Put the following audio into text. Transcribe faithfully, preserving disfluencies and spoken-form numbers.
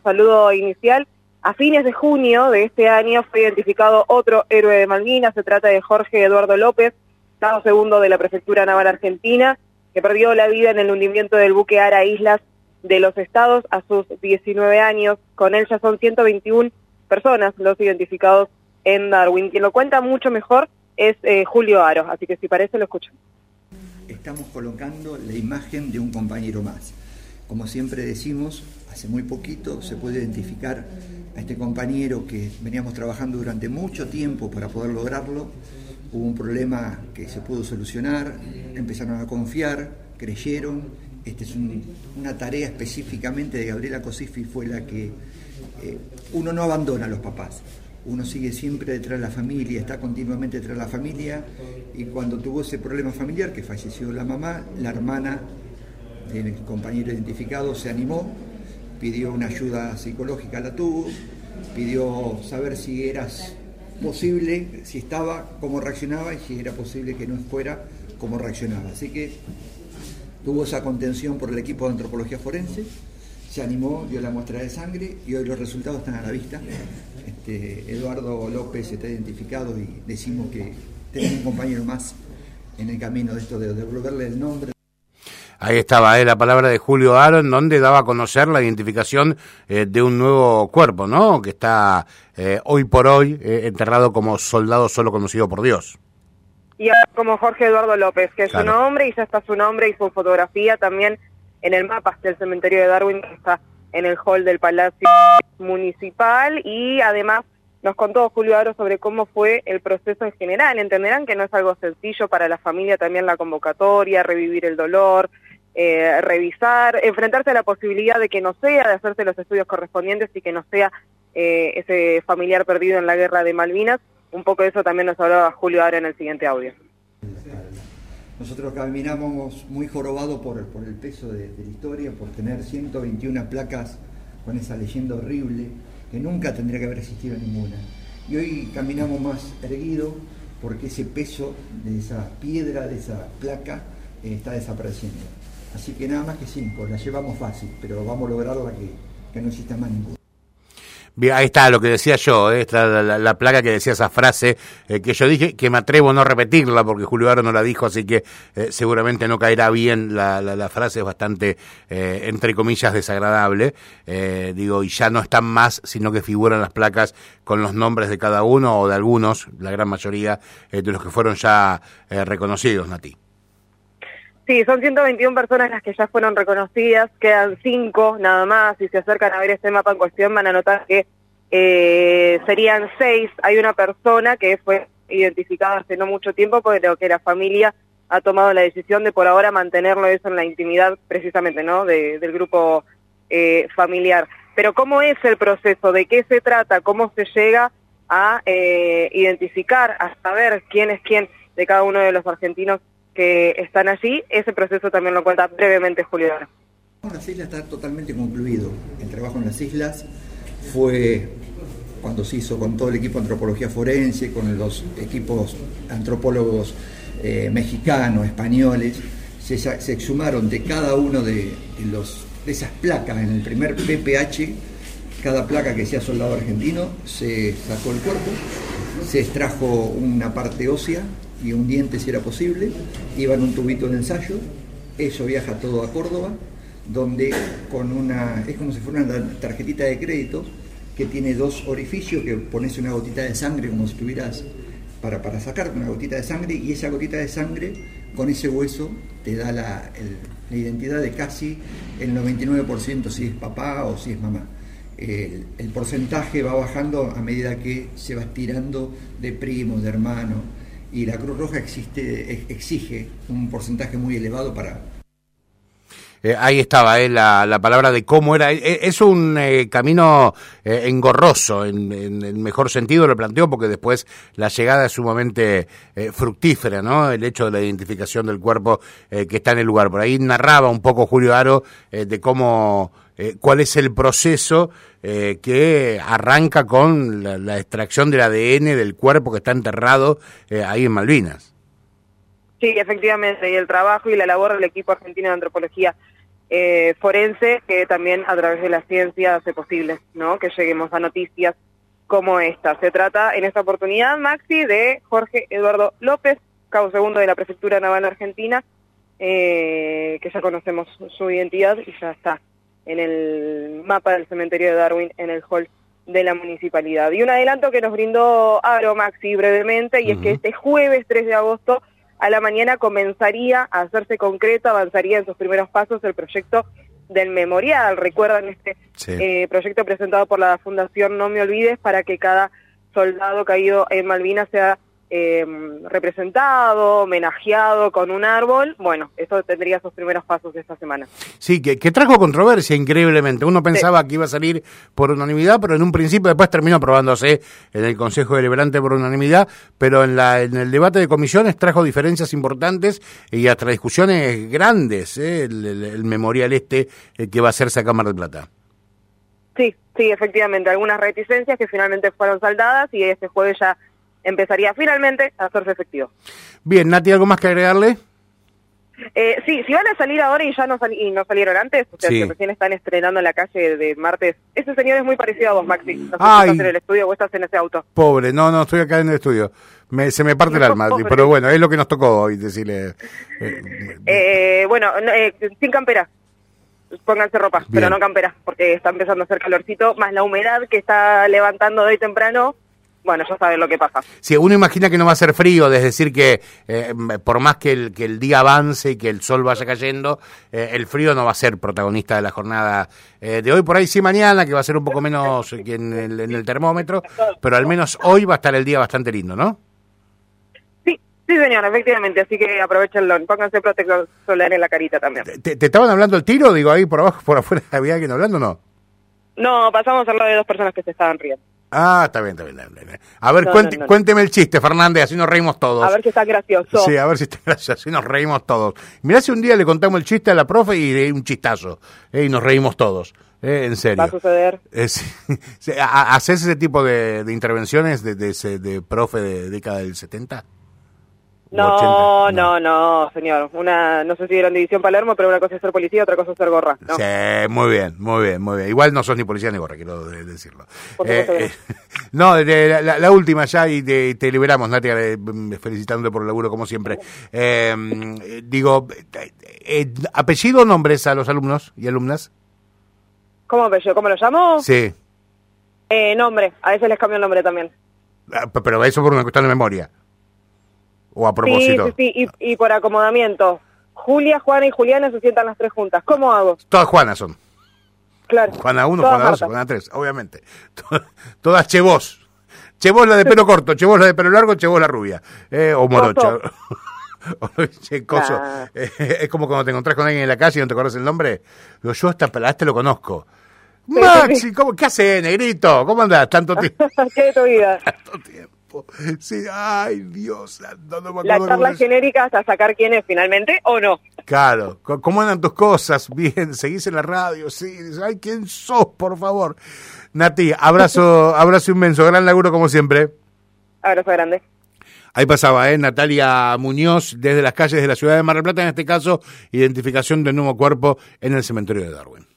saludo inicial. A fines de junio de este año fue identificado otro héroe de Malvinas. Se trata de Jorge Eduardo López, Estado segundo de la Prefectura Naval Argentina, que perdió la vida en el hundimiento del buque Ara Islas de los Estados a sus diecinueve años. Con él ya son ciento veintiuna personas los identificados en Darwin. Quien lo cuenta mucho mejor es eh, Julio Aro, así que si parece lo escuchan. Estamos colocando la imagen de un compañero más. Como siempre decimos, hace muy poquito se puede identificar a este compañero que veníamos trabajando durante mucho tiempo para poder lograrlo. Hubo un problema que se pudo solucionar, empezaron a confiar, creyeron. Esta es un, una tarea específicamente de Gabriela Cosifi, fue la que eh, uno no abandona a los papás. Uno sigue siempre detrás de la familia, está continuamente detrás de la familia, y cuando tuvo ese problema familiar, que falleció la mamá, la hermana del compañero identificado se animó, pidió una ayuda psicológica, la tuvo, pidió saber si era posible, si estaba, cómo reaccionaba, y si era posible que no fuera, cómo reaccionaba. Así que tuvo esa contención por el equipo de antropología forense, se animó, dio la muestra de sangre y hoy los resultados están a la vista. Este, Eduardo López está identificado y decimos que tenemos un compañero más en el camino de esto de devolverle el nombre. Ahí estaba eh, la palabra de Julio Aro, en donde daba a conocer la identificación eh, de un nuevo cuerpo, ¿no? Que está eh, hoy por hoy eh, enterrado como soldado solo conocido por Dios. Y ahora como Jorge Eduardo López, que es claro. Su nombre, y ya está su nombre y su fotografía también en el mapa del cementerio de Darwin, que está en el hall del Palacio Municipal. Y además nos contó Julio Aro sobre cómo fue el proceso en general. Entenderán que no es algo sencillo para la familia, también la convocatoria, revivir el dolor, eh, revisar, enfrentarse a la posibilidad de que no sea, de hacerse los estudios correspondientes y que no sea eh, ese familiar perdido en la guerra de Malvinas. Un poco de eso también nos hablaba Julio Aro en el siguiente audio. Nosotros caminamos muy jorobados por, por el peso de, de la historia, por tener ciento veintiuna placas con esa leyenda horrible, que nunca tendría que haber existido ninguna. Y hoy caminamos más erguido porque ese peso de esa piedra, de esa placa, eh, está desapareciendo. Así que nada más que cinco, la llevamos fácil, pero vamos a lograrla que, que no exista más ninguna. Bien, ahí está lo que decía yo, eh, esta, la, la, la placa que decía esa frase eh, que yo dije, que me atrevo a no repetirla porque Julio Aro no la dijo, así que eh, seguramente no caerá bien. La, la, la frase es bastante, eh, entre comillas, desagradable, eh, digo, y ya no están más, sino que figuran las placas con los nombres de cada uno o de algunos, la gran mayoría eh, de los que fueron ya eh, reconocidos, Nati. Sí, son ciento veintiuna personas las que ya fueron reconocidas, quedan cinco nada más. Si se acercan a ver este mapa en cuestión van a notar que eh, serían seis. Hay una persona que fue identificada hace no mucho tiempo, pero que la familia ha tomado la decisión de por ahora mantenerlo eso en la intimidad precisamente, ¿no?, de, del grupo eh, familiar. Pero ¿cómo es el proceso? ¿De qué se trata? ¿Cómo se llega a eh, identificar, a saber quién es quién de cada uno de los argentinos que están allí? Ese proceso también lo cuenta brevemente Julio Aro. Las islas está totalmente concluido. El trabajo en las islas fue cuando se hizo con todo el equipo de antropología forense, con los equipos antropólogos eh, mexicanos, españoles, se, se exhumaron de cada uno de, de, los, de esas placas en el primer P P H, cada placa que sea soldado argentino, se sacó el cuerpo, se extrajo una parte ósea y un diente si era posible, iba en un tubito de ensayo, eso viaja todo a Córdoba, donde con una, es como si fuera una tarjetita de crédito que tiene dos orificios, que pones una gotita de sangre como si tuvieras para, para sacar una gotita de sangre, y esa gotita de sangre con ese hueso te da la, el, la identidad de casi el noventa y nueve por ciento si es papá o si es mamá. El, el porcentaje va bajando a medida que se va estirando de primos, de hermanos, y la Cruz Roja existe, exige un porcentaje muy elevado para... Eh, ahí estaba eh, la, la palabra de cómo era. Eh, es un eh, camino eh, engorroso, en, en el mejor sentido lo planteo, porque después la llegada es sumamente eh, fructífera, ¿no? El hecho de la identificación del cuerpo eh, que está en el lugar. Por ahí narraba un poco Julio Aro eh, de cómo... Eh, cuál es el proceso eh, que arranca con la, la extracción del A D N del cuerpo que está enterrado eh, ahí en Malvinas. Sí, efectivamente, y el trabajo y la labor del equipo argentino de antropología eh, forense que también a través de la ciencia hace posible, ¿no?, que lleguemos a noticias como esta. Se trata en esta oportunidad, Maxi, de Jorge Eduardo López, cabo segundo de la Prefectura Naval Argentina, eh, que ya conocemos su identidad y ya está en el mapa del cementerio de Darwin en el hall de la municipalidad. Y un adelanto que nos brindó Aro, Maxi, brevemente, y uh-huh. es que este jueves tres de agosto a la mañana comenzaría a hacerse concreto, avanzaría en sus primeros pasos el proyecto del memorial. Recuerdan este sí. eh, proyecto presentado por la Fundación No Me Olvides para que cada soldado caído en Malvinas sea eh, representado, homenajeado con un árbol. Bueno, eso tendría sus primeros pasos esta semana. Sí, que, que trajo controversia increíblemente. Uno pensaba sí. que iba a salir por unanimidad, pero en un principio después terminó aprobándose en el Consejo Deliberante por unanimidad, pero en, la, en el debate de comisiones trajo diferencias importantes y hasta discusiones grandes, ¿eh? el, el, el memorial este el que va a hacerse a Cámara de Plata. Sí, sí, efectivamente, algunas reticencias que finalmente fueron saldadas y este jueves ya empezaría finalmente a hacerse efectivo. Bien, Nati, ¿algo más que agregarle? Eh, sí, si van a salir ahora y ya no, sal y no salieron antes, o sea, sí. que recién están estrenando en la calle de martes, ese señor es muy parecido a vos, Maxi. No sé si estás en el estudio o estás en ese auto. Pobre, no, no, estoy acá en el estudio. Me, se me parte no, el alma, pobre. Pero bueno, es lo que nos tocó hoy decirle. Eh, eh, bueno, no, eh, sin campera. Pónganse ropa, bien. Pero no campera, porque está empezando a hacer calorcito, más la humedad que está levantando de hoy temprano. Bueno, ya saben lo que pasa. Sí, uno imagina que no va a ser frío, es decir, que eh, por más que el, que el día avance y que el sol vaya cayendo, eh, el frío no va a ser protagonista de la jornada eh, de hoy. Por ahí sí mañana, que va a ser un poco menos que en el, en el termómetro, pero al menos hoy va a estar el día bastante lindo, ¿no? Sí, sí señor, efectivamente, así que aprovechenlo, pónganse protector solar en la carita también. ¿Te, te estaban hablando el tiro? Digo, ahí por abajo, por afuera, ¿había alguien hablando o no? No, pasamos al lado de dos personas que se estaban riendo. Ah, está bien, está bien, está bien. A ver, no, cuente, no, no. cuénteme el chiste, Fernández, así nos reímos todos. A ver si está gracioso. Sí, a ver si está gracioso, así nos reímos todos. Mirá si un día le contamos el chiste a la profe y un chistazo, eh, y nos reímos todos, eh, en serio. Va a suceder. Eh, sí, sí, ¿Haces ese tipo de, de intervenciones de, de, de, de profe de década del setenta? No, no, no, no, señor. Una, no sé si era en División Palermo, pero una cosa es ser policía, otra cosa es ser gorra. ¿No? Sí, muy bien, muy bien, muy bien. Igual no sos ni policía ni gorra, quiero decirlo. Por eh, eh, no, de, de, la, la última ya y te, te liberamos, Natia, eh, felicitándote por el laburo como siempre. Eh, digo, eh, ¿apellido o nombres a los alumnos y alumnas? ¿Cómo apellido? ¿Cómo lo llamo? Sí. Eh, nombre, a veces les cambio el nombre también. Pero eso por una cuestión de memoria. ¿O a propósito? Sí, sí, sí, y, y por acomodamiento. Julia, Juana y Juliana se sientan las tres juntas. ¿Cómo hago? Todas Juanas son. Claro. Juana uno, Juana dos, Juana tres, obviamente. Todas Chevos. Chevos la de pelo corto, Chevos la de pelo largo, Chevos la rubia. Eh, o morocha. che, coso. Nah. Eh, es como cuando te encontrás con alguien en la calle y no te conoces el nombre. Digo, yo hasta a este lo conozco. Sí, Maxi, sí. ¿Cómo, ¿qué haces, negrito? ¿Cómo andás? Tanto tiempo. ¿Qué de tu vida? Tanto tiempo. Sí, ay, Dios, no, no me acuerdo. La charla genérica hasta sacar quién es finalmente, ¿o no? Claro, ¿cómo andan tus cosas? Bien, seguís en la radio, sí, ay, ¿quién sos, por favor? Nati, abrazo, abrazo inmenso, gran laburo como siempre. Abrazo grande. Ahí pasaba, ¿eh? Natalia Muñoz, desde las calles de la ciudad de Mar del Plata, en este caso, identificación de un nuevo cuerpo en el cementerio de Darwin.